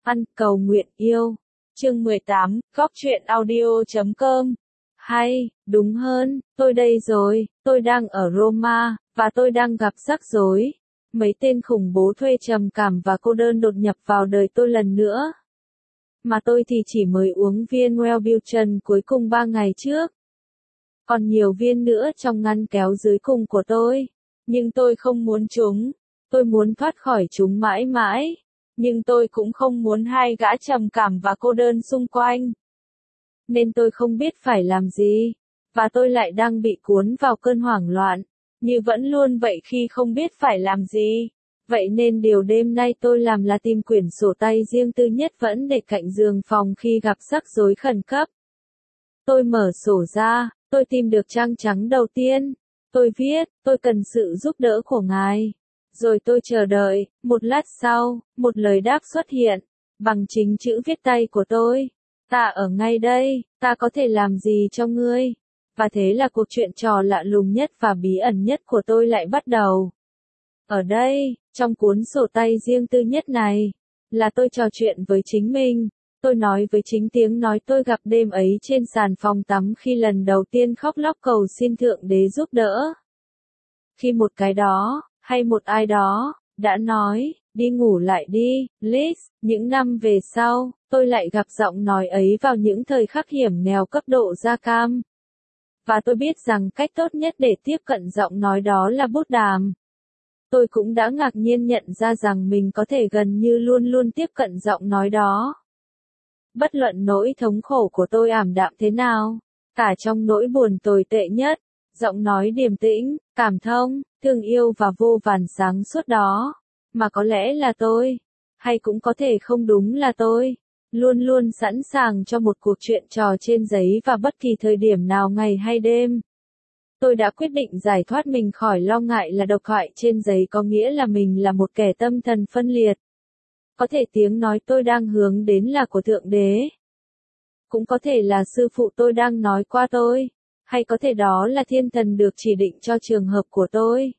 Ăn cầu nguyện yêu. Chương 18, Góc truyện audio.com. Hay, đúng hơn, tôi đây rồi, tôi đang ở Roma, và tôi đang gặp rắc rối. Mấy tên khủng bố thuê trầm cảm và cô đơn đột nhập vào đời tôi lần nữa. Mà tôi thì chỉ mới uống viên Wellbutrin cuối cùng 3 ngày trước. Còn nhiều viên nữa trong ngăn kéo dưới cùng của tôi. Nhưng tôi không muốn chúng. Tôi muốn thoát khỏi chúng mãi mãi. Nhưng tôi cũng không muốn hai gã trầm cảm và cô đơn xung quanh. Nên tôi không biết phải làm gì. Và tôi lại đang bị cuốn vào cơn hoảng loạn. Như vẫn luôn vậy khi không biết phải làm gì. Vậy nên điều đêm nay tôi làm là tìm quyển sổ tay riêng tư nhất vẫn để cạnh giường phòng khi gặp rắc rối khẩn cấp. Tôi mở sổ ra, tôi tìm được trang trắng đầu tiên. Tôi viết, tôi cần sự giúp đỡ của ngài. Rồi tôi chờ đợi, một lát sau, một lời đáp xuất hiện, bằng chính chữ viết tay của tôi. Ta ở ngay đây, ta có thể làm gì cho ngươi? Và thế là cuộc chuyện trò lạ lùng nhất và bí ẩn nhất của tôi lại bắt đầu. Ở đây, trong cuốn sổ tay riêng tư nhất này, là tôi trò chuyện với chính mình. Tôi nói với chính tiếng nói tôi gặp đêm ấy trên sàn phòng tắm khi lần đầu tiên khóc lóc cầu xin Thượng Đế giúp đỡ. Khi một cái đó, hay một ai đó, đã nói, đi ngủ lại đi, Liz. Những năm về sau, tôi lại gặp giọng nói ấy vào những thời khắc hiểm nghèo cấp độ da cam. Và tôi biết rằng cách tốt nhất để tiếp cận giọng nói đó là bút đàm. Tôi cũng đã ngạc nhiên nhận ra rằng mình có thể gần như luôn luôn tiếp cận giọng nói đó. Bất luận nỗi thống khổ của tôi ảm đạm thế nào, cả trong nỗi buồn tồi tệ nhất, giọng nói điềm tĩnh, cảm thông, thương yêu và vô vàn sáng suốt đó, mà có lẽ là tôi, hay cũng có thể không đúng là tôi, luôn luôn sẵn sàng cho một cuộc chuyện trò trên giấy vào bất kỳ thời điểm nào ngày hay đêm. Tôi đã quyết định giải thoát mình khỏi lo ngại là độc thoại trên giấy có nghĩa là mình là một kẻ tâm thần phân liệt. Có thể tiếng nói tôi đang hướng đến là của Thượng Đế. Cũng có thể là sư phụ tôi đang nói qua tôi. Hay có thể đó là thiên thần được chỉ định cho trường hợp của tôi.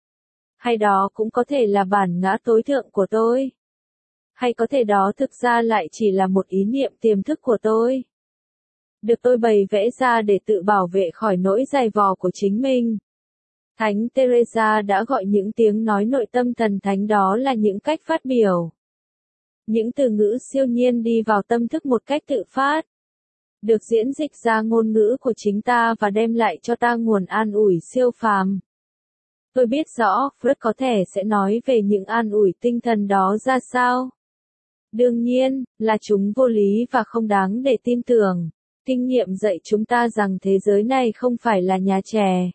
Hay đó cũng có thể là bản ngã tối thượng của tôi. Hay có thể đó thực ra lại chỉ là một ý niệm tiềm thức của tôi. Được tôi bày vẽ ra để tự bảo vệ khỏi nỗi dày vò của chính mình. Thánh Teresa đã gọi những tiếng nói nội tâm thần thánh đó là những cách phát biểu. Những từ ngữ siêu nhiên đi vào tâm thức một cách tự phát. Được diễn dịch ra ngôn ngữ của chính ta và đem lại cho ta nguồn an ủi siêu phàm. Tôi biết rõ, Freud có thể sẽ nói về những an ủi tinh thần đó ra sao. Đương nhiên, là chúng vô lý và không đáng để tin tưởng. Kinh nghiệm dạy chúng ta rằng thế giới này không phải là nhà trẻ.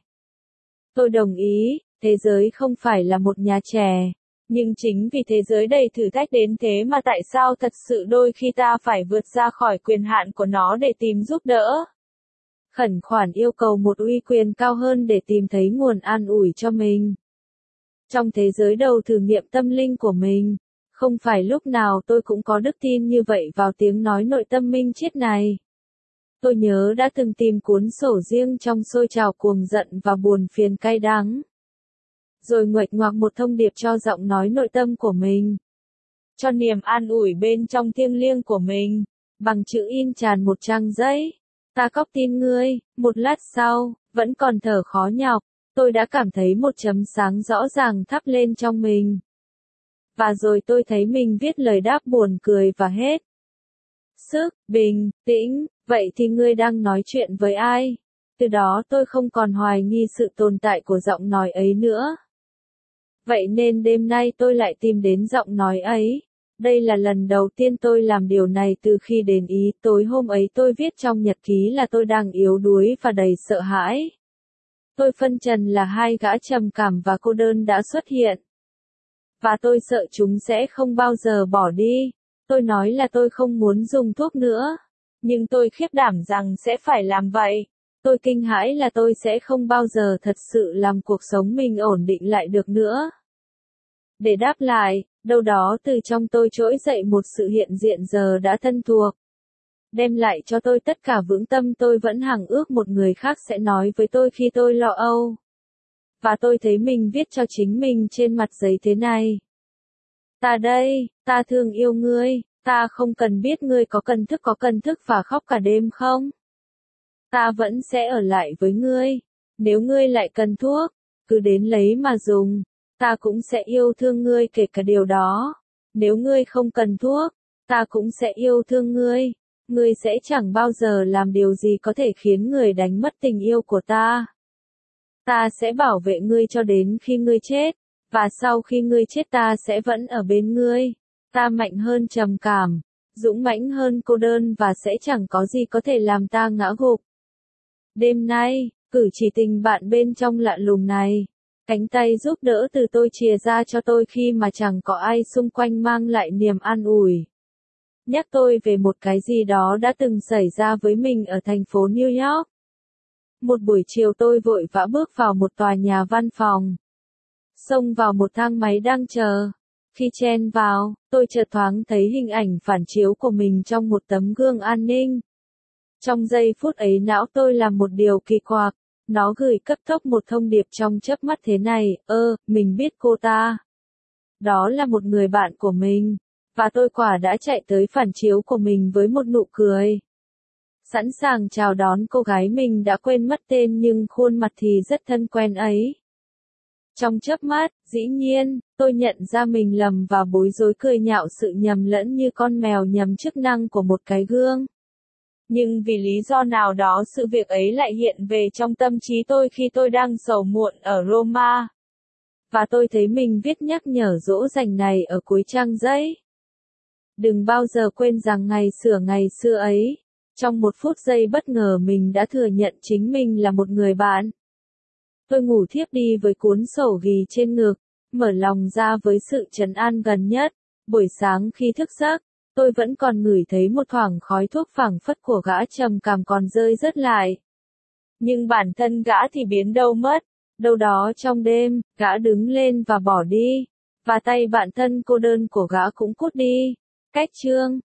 Tôi đồng ý, thế giới không phải là một nhà trẻ. Nhưng chính vì thế giới đầy thử thách đến thế mà tại sao thật sự đôi khi ta phải vượt ra khỏi quyền hạn của nó để tìm giúp đỡ. Khẩn khoản yêu cầu một uy quyền cao hơn để tìm thấy nguồn an ủi cho mình. Trong thế giới đầu thử nghiệm tâm linh của mình, không phải lúc nào tôi cũng có đức tin như vậy vào tiếng nói nội tâm minh triết này. Tôi nhớ đã từng tìm cuốn sổ riêng trong xôi trào cuồng giận và buồn phiền cay đắng. Rồi nguệch ngoạc một thông điệp cho giọng nói nội tâm của mình. Cho niềm an ủi bên trong thiêng liêng của mình. Bằng chữ in tràn một trang giấy. Ta cóc tin ngươi. Một lát sau, vẫn còn thở khó nhọc. Tôi đã cảm thấy một chấm sáng rõ ràng thắp lên trong mình. Và rồi tôi thấy mình viết lời đáp buồn cười và hết sức, bình tĩnh. Vậy thì ngươi đang nói chuyện với ai? Từ đó tôi không còn hoài nghi sự tồn tại của giọng nói ấy nữa. Vậy nên đêm nay tôi lại tìm đến giọng nói ấy. Đây là lần đầu tiên tôi làm điều này từ khi đến Ý. Tối hôm ấy tôi viết trong nhật ký là tôi đang yếu đuối và đầy sợ hãi. Tôi phân trần là hai gã trầm cảm và cô đơn đã xuất hiện. Và tôi sợ chúng sẽ không bao giờ bỏ đi. Tôi nói là tôi không muốn dùng thuốc nữa. Nhưng tôi khiếp đảm rằng sẽ phải làm vậy. Tôi kinh hãi là tôi sẽ không bao giờ thật sự làm cuộc sống mình ổn định lại được nữa. Để đáp lại, đâu đó từ trong tôi trỗi dậy một sự hiện diện giờ đã thân thuộc. Đem lại cho tôi tất cả vững tâm tôi vẫn hằng ước một người khác sẽ nói với tôi khi tôi lo âu. Và tôi thấy mình viết cho chính mình trên mặt giấy thế này. Ta đây, ta thương yêu ngươi, Ta không cần biết ngươi có cần thức và khóc cả đêm không? Ta vẫn sẽ ở lại với ngươi. Nếu ngươi lại cần thuốc, cứ đến lấy mà dùng. Ta cũng sẽ yêu thương ngươi kể cả điều đó. Nếu ngươi không cần thuốc, ta cũng sẽ yêu thương ngươi. Ngươi sẽ chẳng bao giờ làm điều gì có thể khiến người đánh mất tình yêu của ta. Ta sẽ bảo vệ ngươi cho đến khi ngươi chết, và sau khi ngươi chết ta sẽ vẫn ở bên ngươi. Ta mạnh hơn trầm cảm, dũng mãnh hơn cô đơn và sẽ chẳng có gì có thể làm ta ngã gục. Đêm nay, cử chỉ tình bạn bên trong lạ lùng này. Cánh tay giúp đỡ từ tôi chìa ra cho tôi khi mà chẳng có ai xung quanh mang lại niềm an ủi. Nhắc tôi về một cái gì đó đã từng xảy ra với mình ở thành phố New York. Một buổi chiều tôi vội vã bước vào một tòa nhà văn phòng. Xông vào một thang máy đang chờ. Khi chen vào, tôi chợt thoáng thấy hình ảnh phản chiếu của mình trong một tấm gương an ninh. Trong giây phút ấy não tôi làm một điều kỳ quặc. Nó gửi cấp tốc một thông điệp trong chớp mắt thế này, mình biết cô ta. Đó là một người bạn của mình. Và tôi quả đã chạy tới phản chiếu của mình với một nụ cười. Sẵn sàng chào đón cô gái mình đã quên mất tên nhưng khuôn mặt thì rất thân quen ấy. Trong chớp mắt, dĩ nhiên, tôi nhận ra mình lầm và bối rối cười nhạo sự nhầm lẫn như con mèo nhầm chức năng của một cái gương. Nhưng vì lý do nào đó sự việc ấy lại hiện về trong tâm trí tôi khi tôi đang sầu muộn ở Roma. Và tôi thấy mình viết nhắc nhở dỗ dành này ở cuối trang giấy. Đừng bao giờ quên rằng ngày xưa ấy, trong một phút giây bất ngờ mình đã thừa nhận chính mình là một người bạn. Tôi ngủ thiếp đi với cuốn sổ ghi trên ngực, mở lòng ra với sự trấn an gần nhất. Buổi sáng khi thức giấc, tôi vẫn còn ngửi thấy một thoảng khói thuốc phảng phất của gã trầm cảm còn rơi rớt lại. Nhưng bản thân gã thì biến đâu mất. Đâu đó trong đêm, gã đứng lên và bỏ đi. Và tay bạn thân cô đơn của gã cũng cút đi. Cách chương